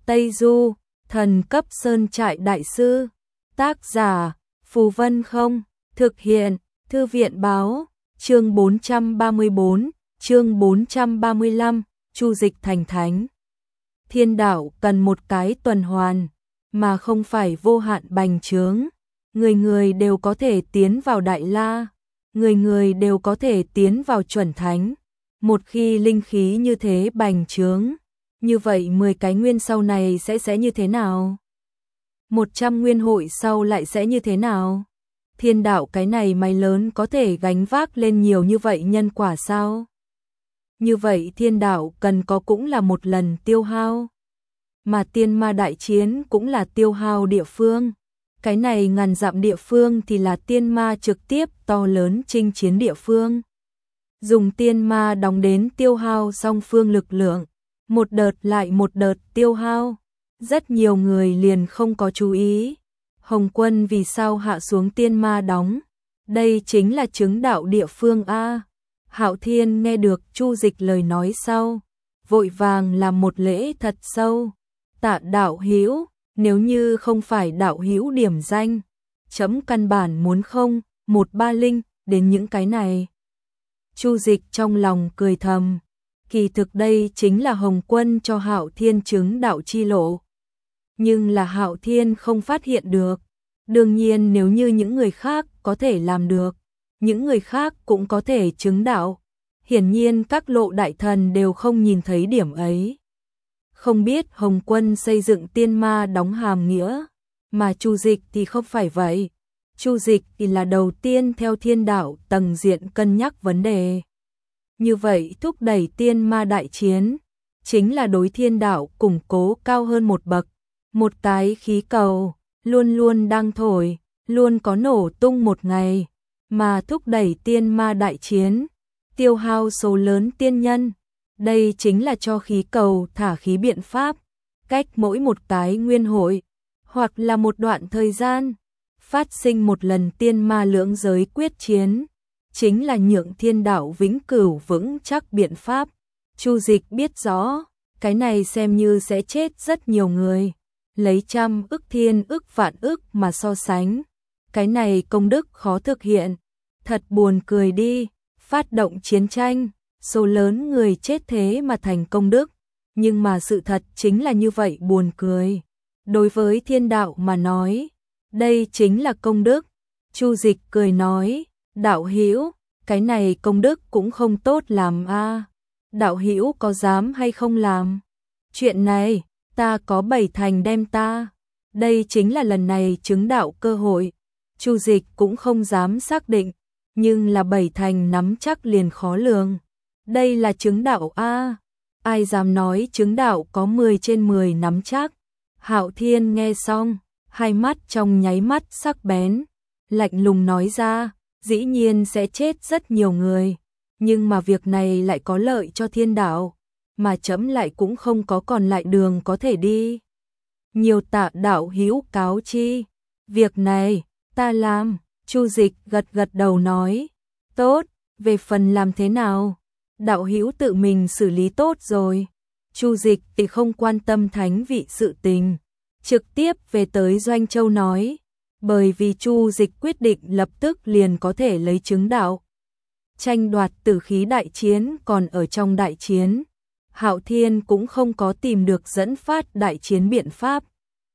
Tây Du, thần cấp sơn trại đại sư. Tác giả, Phù Vân Không. Thực hiện, Thư viện báo. Chương 434, chương 435, Chu Dịch thành thánh. Thiên đạo cần một cái tuần hoàn, mà không phải vô hạn bành trướng. Người người đều có thể tiến vào Đại La, người người đều có thể tiến vào chuẩn thánh. Một khi linh khí như thế bành trướng, như vậy 10 cái nguyên sau này sẽ như thế nào? 100 nguyên hội sau lại sẽ như thế nào? Thiên đạo cái này máy lớn có thể gánh vác lên nhiều như vậy nhân quả sao? Như vậy thiên đạo cần có cũng là một lần tiêu hao. Mà tiên ma đại chiến cũng là tiêu hao địa phương. Cái này ngàn dặm địa phương thì là tiên ma trực tiếp to lớn chinh chiến địa phương. Dùng tiên ma đóng đến tiêu hao song phương lực lượng. Một đợt lại một đợt tiêu hao. Rất nhiều người liền không có chú ý. Hồng Quân vì sao hạ xuống tiên ma đóng? Đây chính là chứng đạo địa phương A. Hạo Thiên nghe được Chu Dịch lời nói sau, vội vàng làm một lễ thật sâu. Tạ đạo hữu, nếu như không phải đạo hữu điểm danh, chấm căn bản muốn không, 130 linh, đến những cái này. Chu Dịch trong lòng cười thầm, kỳ thực đây chính là Hồng Quân cho Hạo Thiên chứng đạo chi lộ. Nhưng là Hạo Thiên không phát hiện được. Đương nhiên nếu như những người khác có thể làm được, những người khác cũng có thể chứng đạo. Hiển nhiên các lộ đại thần đều không nhìn thấy điểm ấy. Không biết Hồng Quân xây dựng tiên ma đóng hàm nghĩa, mà Chu Dịch thì không phải vậy. Chu Dịch thì là đầu tiên theo thiên đạo tầng diện cân nhắc vấn đề. Như vậy thúc đẩy tiên ma đại chiến, chính là đối thiên đạo củng cố cao hơn một bậc. Một cái khí cầu, luôn luôn đang thổi, luôn có nổ tung một ngày, mà thúc đẩy tiên ma đại chiến, tiêu hao số lớn tiên nhân. Đây chính là cho khí cầu thả khí biện pháp, cách mỗi một cái nguyên hội, hoặc là một đoạn thời gian, phát sinh một lần tiên ma lưỡng giới quyết chiến, chính là nhượng thiên đạo vĩnh cửu vững chắc biện pháp. Chu Dịch biết rõ, cái này xem như sẽ chết rất nhiều người. Lấy trăm ức thiên ức vạn ức mà so sánh, cái này công đức khó thực hiện. Thật buồn cười đi, phát động chiến tranh, số lớn người chết thế mà thành công đức. Nhưng mà sự thật chính là như vậy, buồn cười. Đối với thiên đạo mà nói, đây chính là công đức. Chu Dịch cười nói, đạo hữu, cái này công đức cũng không tốt làm a. Đạo hữu có dám hay không làm? Chuyện này, ta có 7 thành đem ta. Đây chính là lần này chứng đạo cơ hội. Chu Dịch cũng không dám xác định, nhưng là 7 thành nắm chắc liền khó lường. Đây là chứng đạo a, ai dám nói chứng đạo có 10 trên 10 nắm chắc. Hạo Thiên nghe xong, hai mắt trong nháy mắt sắc bén, lạnh lùng nói ra, dĩ nhiên sẽ chết rất nhiều người, nhưng mà việc này lại có lợi cho thiên đạo, mà chấm lại cũng không có còn lại đường có thể đi. Nhiều tạ đạo hữu cáo chi, việc này ta làm. Chu Dịch gật gật đầu nói, tốt, về phần làm thế nào, đạo hữu tự mình xử lý tốt rồi. Chu Dịch thì không quan tâm thánh vị sự tình, trực tiếp về tới Doanh Châu nói, bởi vì Chu Dịch quyết định lập tức liền có thể lấy chứng đạo. Tranh đoạt tử khí đại chiến còn ở trong đại chiến, Hạo Thiên cũng không có tìm được dẫn phát đại chiến biện pháp.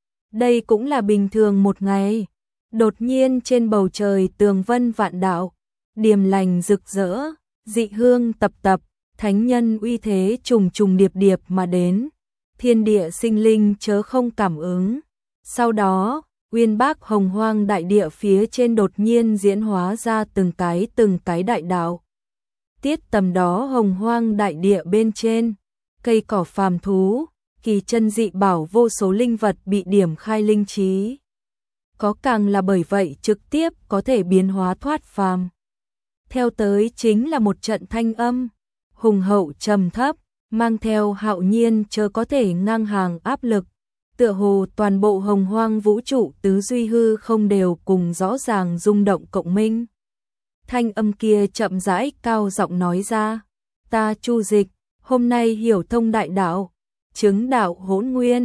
Đây cũng là bình thường một ngày. Đột nhiên trên bầu trời tường vân vạn đạo, điềm lành rực rỡ, dị hương tập tập, thánh nhân uy thế trùng trùng điệp điệp mà đến. Thiên địa sinh linh chớ không cảm ứng. Sau đó, uyên bác hồng hoang đại địa phía trên đột nhiên diễn hóa ra từng cái đại đạo. Tiết tầm đó hồng hoang đại địa bên trên, cây cỏ phàm thú, kỳ chân dị bảo vô số linh vật bị điểm khai linh trí. Có càng là bởi vậy trực tiếp có thể biến hóa thoát phàm. Theo tới chính là một trận thanh âm, hùng hậu trầm thấp, mang theo hạo nhiên chớ có thể ngang hàng áp lực. Tựa hồ toàn bộ hồng hoang vũ trụ tứ duy hư không đều cùng rõ ràng rung động cộng minh. Thanh âm kia chậm rãi cao giọng nói ra, ta Chu Dịch, hôm nay hiểu thông đại đạo, chứng đạo hỗn nguyên,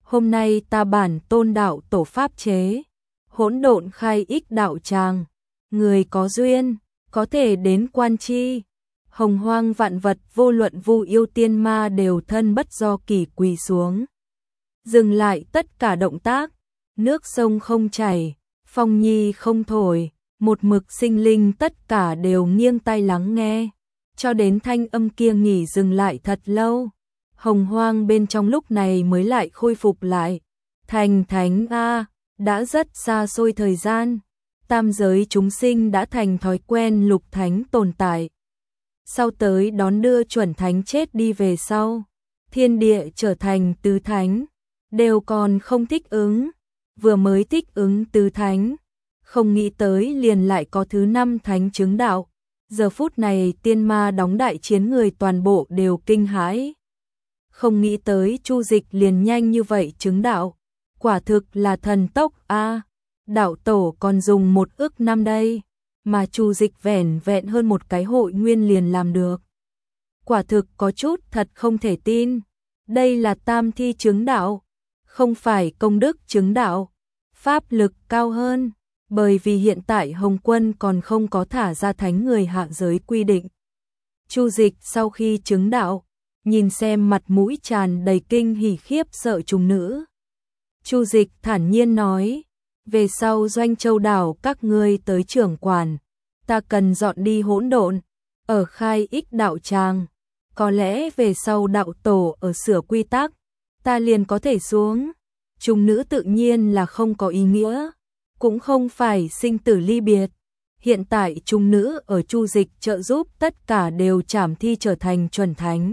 hôm nay ta bản tôn đạo tổ pháp chế, hỗn độn khai ích đạo tràng, người có duyên, có thể đến quan chi. Hồng hoang vạn vật vô luận vu yêu tiên ma đều thân bất do kỳ quỳ xuống. Dừng lại tất cả động tác, nước sông không chảy, phong nhi không thổi, một mực sinh linh tất cả đều nghiêng tai lắng nghe, cho đến thanh âm kia nghỉ dừng lại thật lâu. Hồng hoang bên trong lúc này mới lại khôi phục lại. Thành thánh a, đã rất xa xôi thời gian, tam giới chúng sinh đã thành thói quen lục thánh tồn tại. Sau tới đón đưa chuẩn thánh chết đi về sau, thiên địa trở thành tứ thánh, đều còn không thích ứng, vừa mới thích ứng tứ thánh, không nghĩ tới liền lại có thứ 5 thánh chứng đạo. Giờ phút này tiên ma đóng đại chiến người toàn bộ đều kinh hãi. Không nghĩ tới Chu Dịch liền nhanh như vậy chứng đạo, quả thực là thần tốc a. Đạo tổ còn dùng 1 ức năm đây, mà Chu Dịch vẻn vẹn hơn một cái hội nguyên liền làm được. Quả thực có chút thật không thể tin, đây là tam thi chứng đạo, không phải công đức chứng đạo, pháp lực cao hơn, bởi vì hiện tại Hồng Quân còn không có thả ra thánh người hạ giới quy định. Chu Dịch sau khi chứng đạo, nhìn xem mặt mũi tràn đầy kinh hỉ khiếp sợ chúng nữ. Chu Dịch thản nhiên nói, về sau Doanh Châu đảo các ngươi tới trưởng quản, ta cần dọn đi hỗn độn, ở khai ích đạo tràng, có lẽ về sau đạo tổ ở sửa quy tắc, ta liền có thể xuống. Chúng nữ tự nhiên là không có ý nghĩa, cũng không phải sinh tử ly biệt. Hiện tại chúng nữ ở Chu Dịch trợ giúp tất cả đều trảm thi trở thành chuẩn thánh.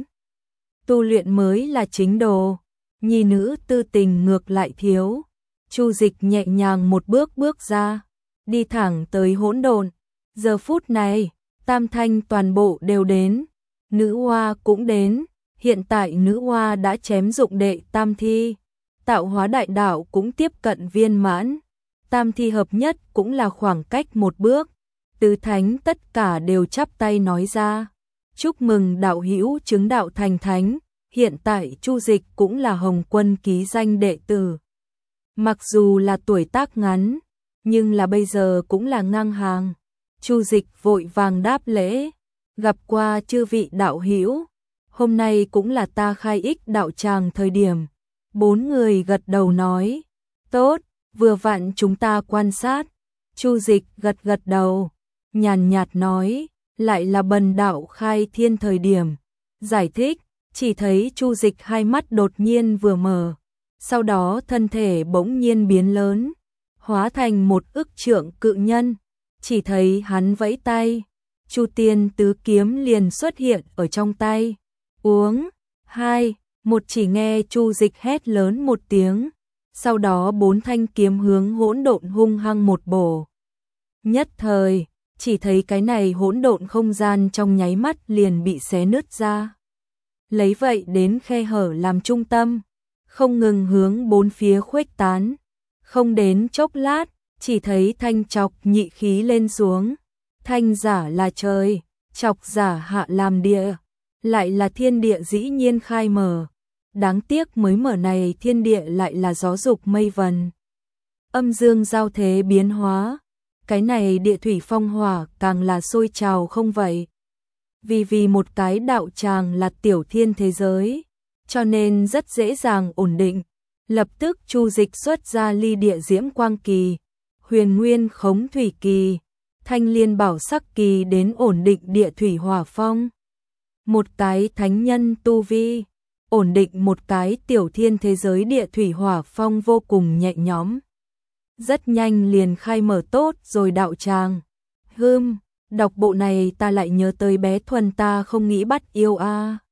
Tu luyện mới là chính đồ, nhi nữ tư tình ngược lại thiếu. Chu Dịch nhẹ nhàng một bước bước ra, đi thẳng tới hỗn độn. Giờ phút này, tam thanh toàn bộ đều đến, nữ hoa cũng đến, hiện tại nữ hoa đã chém dụng đệ tam thi, tạo hóa đại đạo cũng tiếp cận viên mãn, tam thi hợp nhất cũng là khoảng cách một bước, tứ thánh tất cả đều chắp tay nói ra, chúc mừng đạo hữu chứng đạo thành thánh, hiện tại Chu Dịch cũng là Hồng Quân ký danh đệ tử. Mặc dù là tuổi tác ngắn, nhưng là bây giờ cũng là ngang hàng. Chu Dịch vội vàng đáp lễ, gặp qua chư vị đạo hữu, hôm nay cũng là ta khai ích đạo tràng thời điểm. 4 người gật đầu nói, tốt, vừa vặn chúng ta quan sát. Chu Dịch gật gật đầu, nhàn nhạt nói, lại là bần đạo khai thiên thời điểm. Giải thích, chỉ thấy Chu Dịch hai mắt đột nhiên vừa mở, sau đó thân thể bỗng nhiên biến lớn, hóa thành 1 ức trượng cự nhân. Chỉ thấy hắn vẫy tay, Chu Tiên tứ kiếm liền xuất hiện ở trong tay. Uống, 2, 1 chỉ nghe Chu Dịch hét lớn một tiếng, sau đó 4 thanh kiếm hướng hỗn độn hung hăng một bổ. Nhất thời, chỉ thấy cái này hỗn độn không gian trong nháy mắt liền bị xé nứt ra. Lấy vậy đến khe hở làm trung tâm, không ngừng hướng 4 phía khuếch tán. Không đến chốc lát, chỉ thấy thanh chọc nhị khí lên xuống. Thanh giả là trời, chọc giả hạ làm địa, lại là thiên địa dĩ nhiên khai mở. Đáng tiếc mới mở này thiên địa lại là gió dục mây vần. Âm dương giao thế biến hóa, cái này địa thủy phong hỏa càng là sôi trào không vậy. Vì một cái đạo tràng là tiểu thiên thế giới, cho nên rất dễ dàng ổn định. Lập tức Chu Dịch xuất ra ly địa diễm quang kỳ, huyền nguyên khống thủy kỳ, thanh liên bảo sắc kỳ đến ổn định địa thủy hỏa phong. Một cái thánh nhân tu vi, ổn định một cái tiểu thiên thế giới địa thủy hỏa phong vô cùng nhẹ nhõm. Rất nhanh liền khai mở tốt rồi đạo tràng. Đọc bộ này ta lại nhớ tới bé Thuần ta không nghĩ bắt yêu a.